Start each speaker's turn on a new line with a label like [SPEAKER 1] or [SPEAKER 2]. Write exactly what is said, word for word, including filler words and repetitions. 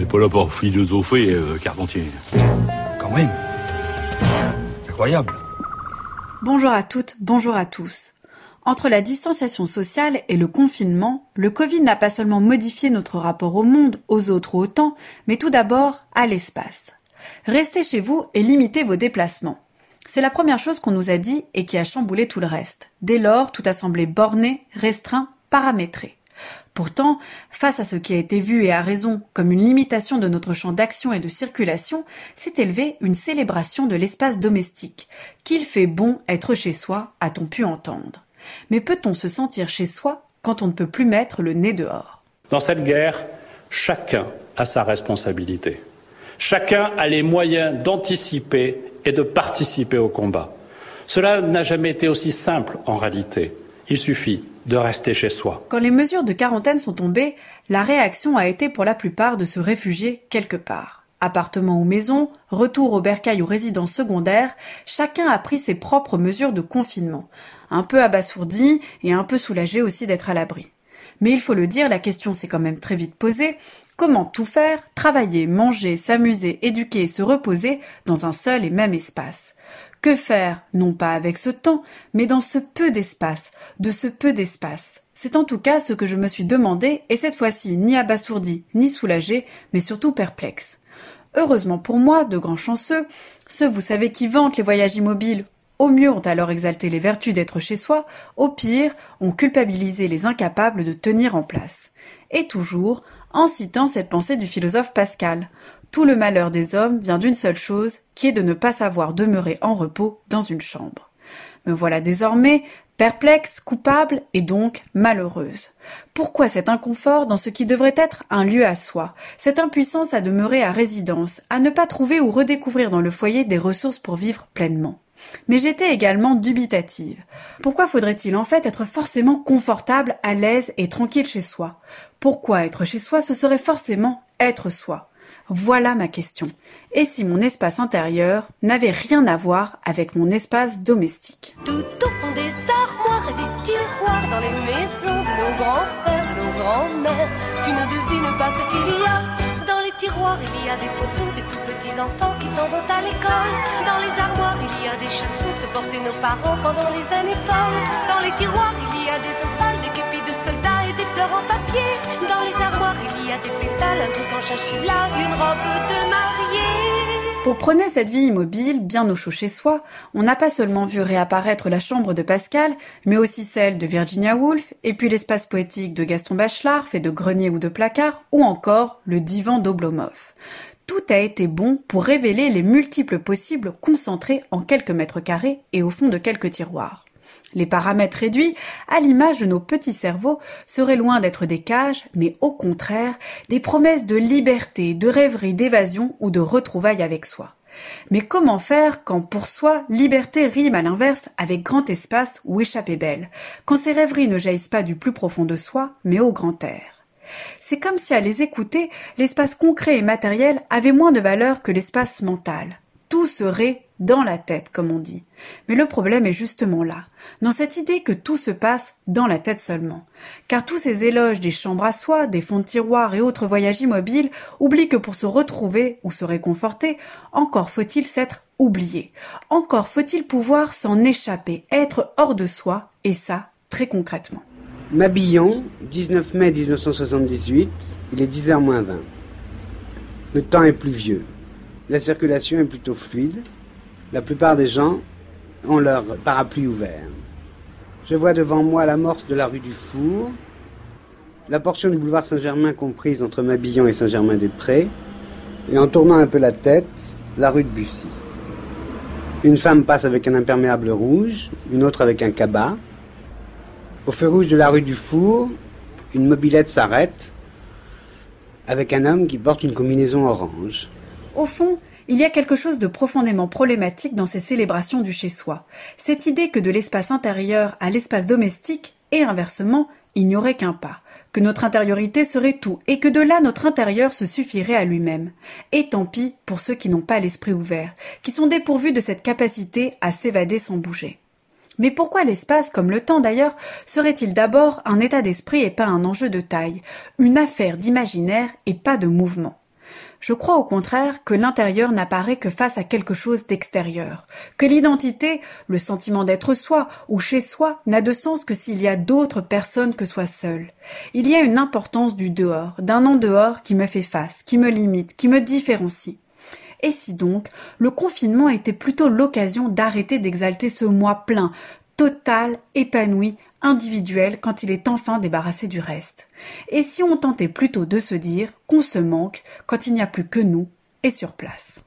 [SPEAKER 1] pas là pour philosopher, euh, Carpentier.
[SPEAKER 2] Quand même. Incroyable.
[SPEAKER 3] Bonjour à toutes, bonjour à tous. Entre la distanciation sociale et le confinement, le Covid n'a pas seulement modifié notre rapport au monde, aux autres ou au temps, mais tout d'abord à l'espace. Restez chez vous et limitez vos déplacements. C'est la première chose qu'on nous a dit et qui a chamboulé tout le reste. Dès lors, tout a semblé borné, restreint, paramétré. Pourtant, face à ce qui a été vu et à raison comme une limitation de notre champ d'action et de circulation, s'est élevée une célébration de l'espace domestique. Qu'il fait bon être chez soi, a-t-on pu entendre. Mais peut-on se sentir chez soi quand on ne peut plus mettre le nez dehors ?
[SPEAKER 4] Dans cette guerre, chacun a sa responsabilité. Chacun a les moyens d'anticiper et de participer au combat. Cela n'a jamais été aussi simple en réalité. Il suffit de rester chez soi.
[SPEAKER 3] Quand les mesures de quarantaine sont tombées, la réaction a été pour la plupart de se réfugier quelque part. Appartement ou maison, retour au bercail ou résidence secondaire, chacun a pris ses propres mesures de confinement. Un peu abasourdi et un peu soulagé aussi d'être à l'abri. Mais il faut le dire, la question s'est quand même très vite posée. Comment tout faire, travailler, manger, s'amuser, éduquer et se reposer dans un seul et même espace ? Que faire, non pas avec ce temps, mais dans ce peu d'espace, de ce peu d'espace ? C'est en tout cas ce que je me suis demandé, et cette fois-ci ni abasourdi, ni soulagé, mais surtout perplexe. Heureusement pour moi, de grands chanceux, ceux vous savez qui vantent les voyages immobiles, au mieux ont alors exalté les vertus d'être chez soi, au pire ont culpabilisé les incapables de tenir en place. Et toujours, en citant cette pensée du philosophe Pascal. Tout le malheur des hommes vient d'une seule chose, qui est de ne pas savoir demeurer en repos dans une chambre. Me voilà désormais perplexe, coupable et donc malheureuse. Pourquoi cet inconfort dans ce qui devrait être un lieu à soi, cette impuissance à demeurer à résidence, à ne pas trouver ou redécouvrir dans le foyer des ressources pour vivre pleinement ? Mais j'étais également dubitative. Pourquoi faudrait-il en fait être forcément confortable, à l'aise et tranquille chez soi ? Pourquoi être chez soi, ce serait forcément être soi ? Voilà ma question. Et si mon espace intérieur n'avait rien à voir avec mon espace domestique ?
[SPEAKER 5] Tout au fond des armoires et des tiroirs, dans les maisons de nos grands-pères, de nos grands-mères, tu ne devines pas ce qu'il y a. Dans les tiroirs, il y a des photos des tout petits enfants qui s'en vont à l'école. Dans les armoires, il y a des chapeaux que portaient nos parents pendant les années folles. Dans les tiroirs, il y a des opales, des képis de soldats et des fleurs en papier. Dans les armoires, il y a des pétales, un truc en chachila, une robe de mariée.
[SPEAKER 3] Pour prôner cette vie immobile, bien au chaud chez soi, on n'a pas seulement vu réapparaître la chambre de Pascal, mais aussi celle de Virginia Woolf, et puis l'espace poétique de Gaston Bachelard, fait de greniers ou de placards, ou encore le divan d'Oblomov. Tout a été bon pour révéler les multiples possibles concentrés en quelques mètres carrés et au fond de quelques tiroirs. Les paramètres réduits, à l'image de nos petits cerveaux, seraient loin d'être des cages, mais au contraire, des promesses de liberté, de rêverie, d'évasion ou de retrouvailles avec soi. Mais comment faire quand pour soi, liberté rime à l'inverse avec grand espace ou échappée belle, quand ces rêveries ne jaillissent pas du plus profond de soi, mais au grand air ? C'est comme si à les écouter, l'espace concret et matériel avait moins de valeur que l'espace mental. Tout serait dans la tête, comme on dit. Mais le problème est justement là, dans cette idée que tout se passe dans la tête seulement. Car tous ces éloges des chambres à soi, des fonds de tiroirs et autres voyages immobiles oublient que pour se retrouver ou se réconforter, encore faut-il s'être oublié. Encore faut-il pouvoir s'en échapper, être hors de soi, et ça, très concrètement.
[SPEAKER 6] Mabillon, dix-neuf mai mille neuf cent soixante-dix-huit, il est dix heures moins vingt. Le temps est pluvieux. La circulation est plutôt fluide. La plupart des gens ont leur parapluie ouvert. Je vois devant moi l'amorce de la rue du Four, la portion du boulevard Saint-Germain comprise entre Mabillon et Saint-Germain-des-Prés, et en tournant un peu la tête, la rue de Bussy. Une femme passe avec un imperméable rouge, une autre avec un cabas. Au feu rouge de la rue du Four, une mobilette s'arrête avec un homme qui porte une combinaison orange.
[SPEAKER 3] Au fond, il y a quelque chose de profondément problématique dans ces célébrations du chez-soi. Cette idée que de l'espace intérieur à l'espace domestique, et inversement, il n'y aurait qu'un pas. Que notre intériorité serait tout, et que de là notre intérieur se suffirait à lui-même. Et tant pis pour ceux qui n'ont pas l'esprit ouvert, qui sont dépourvus de cette capacité à s'évader sans bouger. Mais pourquoi l'espace, comme le temps d'ailleurs, serait-il d'abord un état d'esprit et pas un enjeu de taille, une affaire d'imaginaire et pas de mouvement ? Je crois au contraire que l'intérieur n'apparaît que face à quelque chose d'extérieur, que l'identité, le sentiment d'être soi ou chez soi n'a de sens que s'il y a d'autres personnes que soi seul. Il y a une importance du dehors, d'un en-dehors qui me fait face, qui me limite, qui me différencie. Et si donc, le confinement était plutôt l'occasion d'arrêter d'exalter ce moi plein, total, épanoui, individuel quand il est enfin débarrassé du reste. Et si on tentait plutôt de se dire qu'on se manque quand il n'y a plus que nous et sur place.